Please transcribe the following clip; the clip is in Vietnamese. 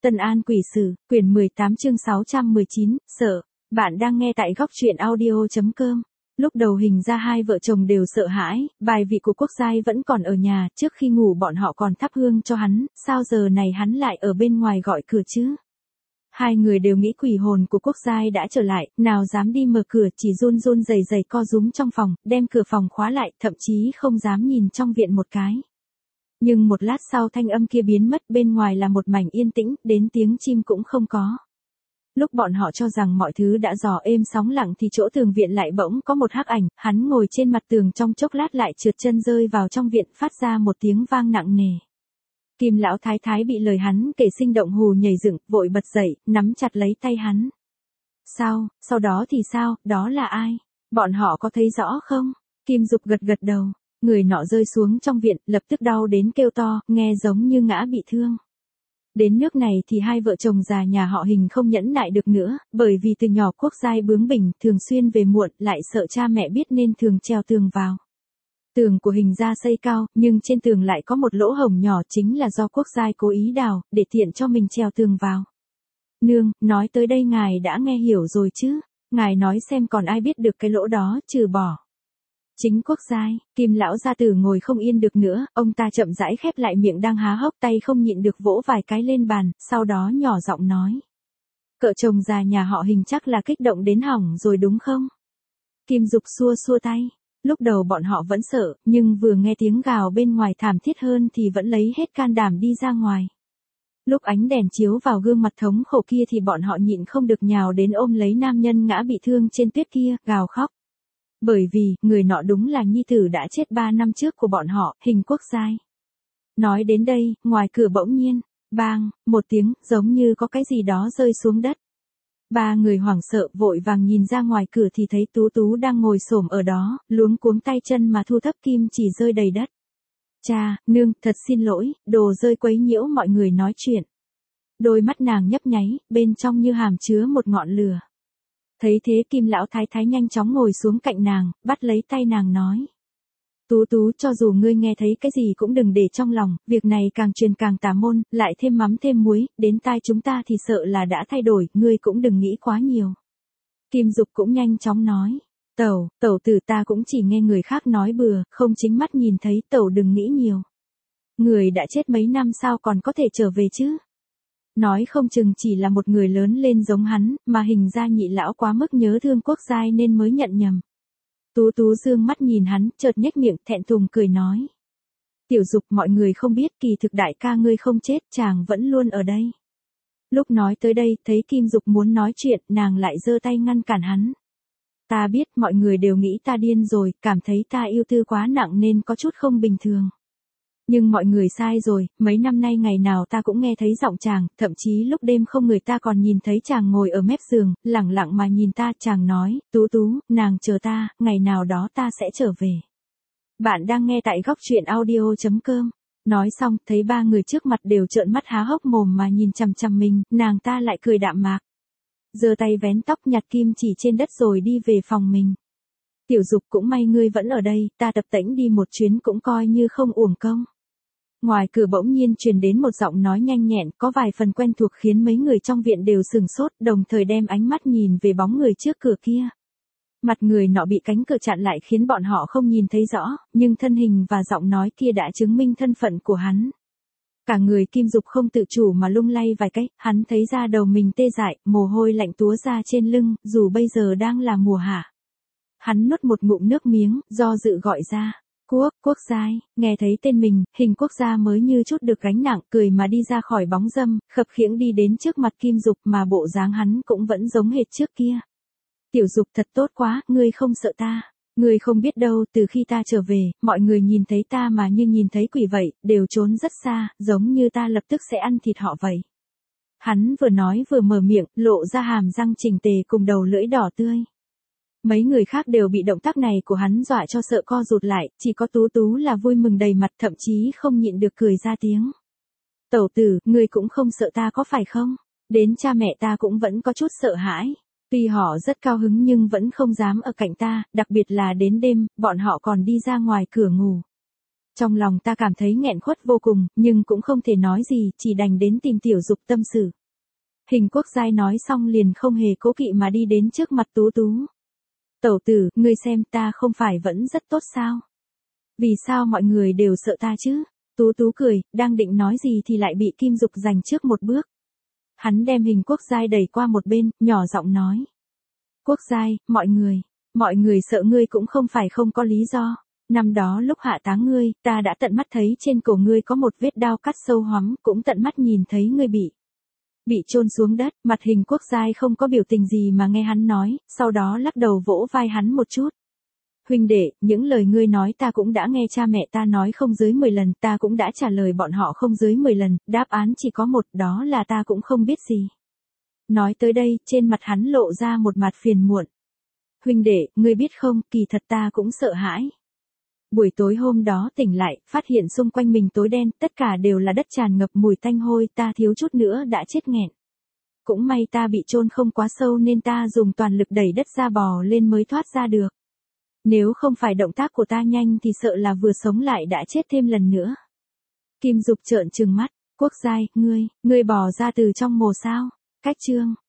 Tân An Quỷ Sử, quyển 18 chương 619, sợ. Bạn đang nghe tại góc truyện audio.com. Lúc đầu Hình ra hai vợ chồng đều sợ hãi, bài vị của Quốc Giai vẫn còn ở nhà, trước khi ngủ bọn họ còn thắp hương cho hắn, sao giờ này hắn lại ở bên ngoài gọi cửa chứ? Hai người đều nghĩ quỷ hồn của Quốc Giai đã trở lại, nào dám đi mở cửa, chỉ run run rẩy rẩy co rúm trong phòng, đem cửa phòng khóa lại, thậm chí không dám nhìn trong viện một cái. Nhưng một lát sau thanh âm kia biến mất, bên ngoài là một mảnh yên tĩnh, đến tiếng chim cũng không có. Lúc bọn họ cho rằng mọi thứ đã dò êm sóng lặng thì chỗ tường viện lại bỗng có một hắc ảnh, hắn ngồi trên mặt tường trong chốc lát lại trượt chân rơi vào trong viện, phát ra một tiếng vang nặng nề. Kim lão thái thái bị lời hắn kể sinh động hù nhảy dựng, vội bật dậy, nắm chặt lấy tay hắn. Sao, sau đó thì sao, đó là ai? Bọn họ có thấy rõ không? Kim Dục gật gật đầu. Người nọ rơi xuống trong viện, lập tức đau đến kêu to, nghe giống như ngã bị thương. Đến nước này thì hai vợ chồng già nhà họ Hình không nhẫn nại được nữa, bởi vì từ nhỏ Quốc Giai bướng bỉnh, thường xuyên về muộn, lại sợ cha mẹ biết nên thường treo tường vào. Tường của Hình ra xây cao, nhưng trên tường lại có một lỗ hổng nhỏ, chính là do Quốc Giai cố ý đào, để tiện cho mình treo tường vào. Nương, nói tới đây ngài đã nghe hiểu rồi chứ? Ngài nói xem còn ai biết được cái lỗ đó, trừ bỏ chính Quốc Giai. Kim lão gia tử ngồi không yên được nữa, ông ta chậm rãi khép lại miệng đang há hốc, tay không nhịn được vỗ vài cái lên bàn, sau đó nhỏ giọng nói. Cậu chồng già nhà họ Hình chắc là kích động đến hỏng rồi đúng không? Kim Dục xua xua tay. Lúc đầu bọn họ vẫn sợ, nhưng vừa nghe tiếng gào bên ngoài thảm thiết hơn thì vẫn lấy hết can đảm đi ra ngoài. Lúc ánh đèn chiếu vào gương mặt thống khổ kia thì bọn họ nhịn không được nhào đến ôm lấy nam nhân ngã bị thương trên tuyết kia, gào khóc. Bởi vì, người nọ đúng là nhi tử đã chết 3 năm trước của bọn họ, Hình Quốc Giai. Nói đến đây, ngoài cửa bỗng nhiên, bang, một tiếng, giống như có cái gì đó rơi xuống đất. Ba người hoảng sợ vội vàng nhìn ra ngoài cửa thì thấy Tú Tú đang ngồi xổm ở đó, luống cuống tay chân mà thu thấp kim chỉ rơi đầy đất. Cha, nương, thật xin lỗi, đồ rơi quấy nhiễu mọi người nói chuyện. Đôi mắt nàng nhấp nháy, bên trong như hàm chứa một ngọn lửa. Thấy thế Kim lão thái thái nhanh chóng ngồi xuống cạnh nàng, bắt lấy tay nàng nói. Tú Tú, cho dù ngươi nghe thấy cái gì cũng đừng để trong lòng, việc này càng truyền càng tà môn, lại thêm mắm thêm muối, đến tai chúng ta thì sợ là đã thay đổi, ngươi cũng đừng nghĩ quá nhiều. Kim Dục cũng nhanh chóng nói. Tẩu tử, ta cũng chỉ nghe người khác nói bừa, không chính mắt nhìn thấy, tẩu đừng nghĩ nhiều. Người đã chết mấy năm sao còn có thể trở về chứ? Nói không chừng chỉ là một người lớn lên giống hắn, mà Hình ra nhị lão quá mức nhớ thương Quốc Giai nên mới nhận nhầm. Tú Tú dương mắt nhìn hắn, chợt nhếch miệng, thẹn thùng cười nói. Tiểu Dục, mọi người không biết, kỳ thực đại ca ngươi không chết, chàng vẫn luôn ở đây. Lúc nói tới đây, thấy Kim Dục muốn nói chuyện, nàng lại giơ tay ngăn cản hắn. Ta biết, mọi người đều nghĩ ta điên rồi, cảm thấy ta yêu tư quá nặng nên có chút không bình thường. Nhưng mọi người sai rồi, mấy năm nay ngày nào ta cũng nghe thấy giọng chàng, thậm chí lúc đêm không người ta còn nhìn thấy chàng ngồi ở mép giường, lẳng lặng mà nhìn ta, chàng nói, Tú Tú, nàng chờ ta, ngày nào đó ta sẽ trở về. Bạn đang nghe tại góc truyện audio.com. Nói xong, thấy ba người trước mặt đều trợn mắt há hốc mồm mà nhìn chằm chằm mình, nàng ta lại cười đạm mạc. Giơ tay vén tóc nhặt kim chỉ trên đất rồi đi về phòng mình. Tiểu Dục, cũng may ngươi vẫn ở đây, ta tập tễnh đi một chuyến cũng coi như không uổng công. Ngoài cửa bỗng nhiên truyền đến một giọng nói nhanh nhẹn, có vài phần quen thuộc khiến mấy người trong viện đều sửng sốt, đồng thời đem ánh mắt nhìn về bóng người trước cửa kia. Mặt người nọ bị cánh cửa chặn lại khiến bọn họ không nhìn thấy rõ, nhưng thân hình và giọng nói kia đã chứng minh thân phận của hắn. Cả người Kim Dục không tự chủ mà lung lay vài cái, hắn thấy da đầu mình tê dại, mồ hôi lạnh túa ra trên lưng, dù bây giờ đang là mùa hạ. Hắn nuốt một ngụm nước miếng, do dự gọi ra. Quốc Giai, nghe thấy tên mình, Hình Quốc gia mới như chút được gánh nặng, cười mà đi ra khỏi bóng râm, khập khiễng đi đến trước mặt Kim Dục mà bộ dáng hắn cũng vẫn giống hệt trước kia. Tiểu Dục, thật tốt quá, ngươi không sợ ta. Ngươi không biết đâu, từ khi ta trở về, mọi người nhìn thấy ta mà như nhìn thấy quỷ vậy, đều trốn rất xa, giống như ta lập tức sẽ ăn thịt họ vậy. Hắn vừa nói vừa mở miệng, lộ ra hàm răng chỉnh tề cùng đầu lưỡi đỏ tươi. Mấy người khác đều bị động tác này của hắn dọa cho sợ co rụt lại, chỉ có Tú Tú là vui mừng đầy mặt, thậm chí không nhịn được cười ra tiếng. Tẩu tử, ngươi cũng không sợ ta có phải không? Đến cha mẹ ta cũng vẫn có chút sợ hãi. Tuy họ rất cao hứng nhưng vẫn không dám ở cạnh ta, đặc biệt là đến đêm, bọn họ còn đi ra ngoài cửa ngủ. Trong lòng ta cảm thấy nghẹn khuất vô cùng, nhưng cũng không thể nói gì, chỉ đành đến tìm Tiểu Dục tâm sự. Hình Quốc Giai nói xong liền không hề cố kỵ mà đi đến trước mặt Tú Tú. Tẩu tử, ngươi xem ta không phải vẫn rất tốt sao? Vì sao mọi người đều sợ ta chứ? Tú Tú cười, đang định nói gì thì lại bị Kim Dục giành trước một bước. Hắn đem Hình Quốc Giai đẩy qua một bên, nhỏ giọng nói. Quốc Giai, mọi người sợ ngươi cũng không phải không có lý do. Năm đó lúc hạ táng ngươi, ta đã tận mắt thấy trên cổ ngươi có một vết đao cắt sâu hoắm, cũng tận mắt nhìn thấy ngươi bị chôn xuống đất. Mặt Hình Quốc Giai không có biểu tình gì mà nghe hắn nói, sau đó lắc đầu vỗ vai hắn một chút. Huynh đệ, những lời ngươi nói ta cũng đã nghe cha mẹ ta nói không dưới 10 lần, ta cũng đã trả lời bọn họ không dưới 10 lần, đáp án chỉ có một, đó là ta cũng không biết gì. Nói tới đây, trên mặt hắn lộ ra một mặt phiền muộn. Huynh đệ, ngươi biết không, kỳ thật ta cũng sợ hãi. Buổi tối hôm đó tỉnh lại, phát hiện xung quanh mình tối đen, tất cả đều là đất tràn ngập mùi tanh hôi, ta thiếu chút nữa đã chết nghẹn. Cũng may ta bị chôn không quá sâu nên ta dùng toàn lực đẩy đất ra bò lên mới thoát ra được. Nếu không phải động tác của ta nhanh thì sợ là vừa sống lại đã chết thêm lần nữa. Kim Dục trợn trừng mắt, Quốc Giai, ngươi bò ra từ trong mồ sao? Cách chương